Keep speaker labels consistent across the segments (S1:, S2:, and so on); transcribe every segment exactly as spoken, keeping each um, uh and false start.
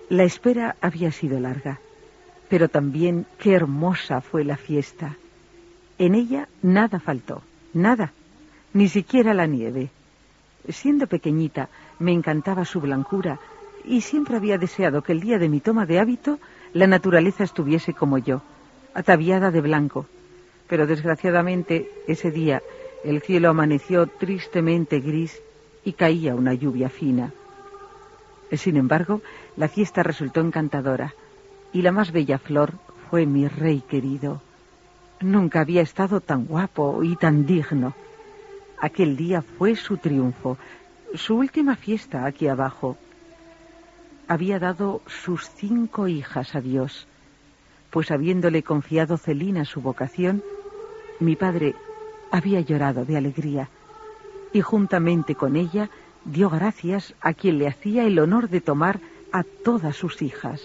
S1: La espera había sido larga, pero también qué hermosa fue la fiesta. En ella nada faltó, nada, ni siquiera la nieve. Siendo pequeñita, me encantaba su blancura y siempre había deseado que el día de mi toma de hábito la naturaleza estuviese como yo, ataviada de blanco. Pero desgraciadamente ese día el cielo amaneció tristemente gris y caía una lluvia fina. Sin embargo, la fiesta resultó encantadora y la más bella flor fue mi rey querido. Nunca había estado tan guapo y tan digno. Aquel día fue su triunfo, su última fiesta aquí abajo. Había dado sus cinco hijas a Dios, pues habiéndole confiado Celina su vocación, mi padre había llorado de alegría y juntamente con ella dio gracias a quien le hacía el honor de tomar a todas sus hijas.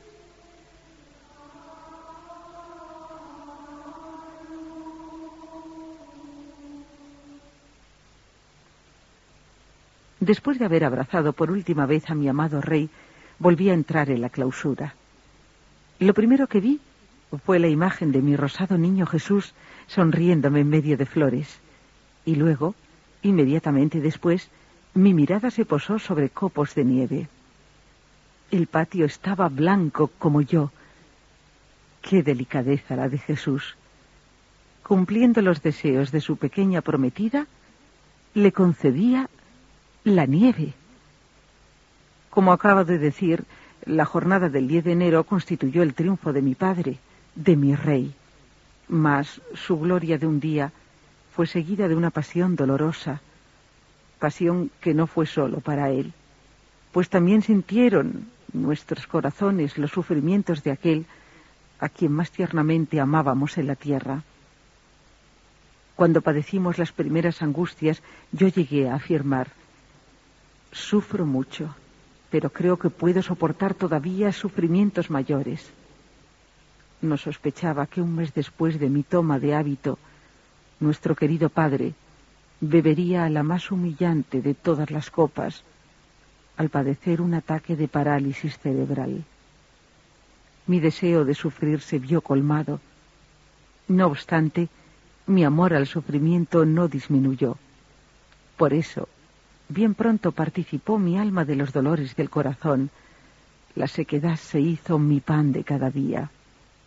S1: Después de haber abrazado por última vez a mi amado rey, volví a entrar en la clausura. Lo primero que vi fue la imagen de mi rosado niño Jesús sonriéndome en medio de flores, y luego, inmediatamente después, mi mirada se posó sobre copos de nieve. El patio estaba blanco como yo. Qué delicadeza la de Jesús. Cumpliendo los deseos de su pequeña prometida, le concedía la nieve. Como acabo de decir, la jornada del diez de enero constituyó el triunfo de mi padre, de mi rey. Mas su gloria de un día fue seguida de una pasión dolorosa, pasión que no fue solo para él, pues también sintieron nuestros corazones los sufrimientos de aquel a quien más tiernamente amábamos en la tierra. Cuando padecimos las primeras angustias, yo llegué a afirmar: sufro mucho, pero creo que puedo soportar todavía sufrimientos mayores. No sospechaba que un mes después de mi toma de hábito, nuestro querido padre bebería a la más humillante de todas las copas, al padecer un ataque de parálisis cerebral. Mi deseo de sufrir se vio colmado. No obstante, mi amor al sufrimiento no disminuyó. Por eso, bien pronto participó mi alma de los dolores del corazón. La sequedad se hizo mi pan de cada día.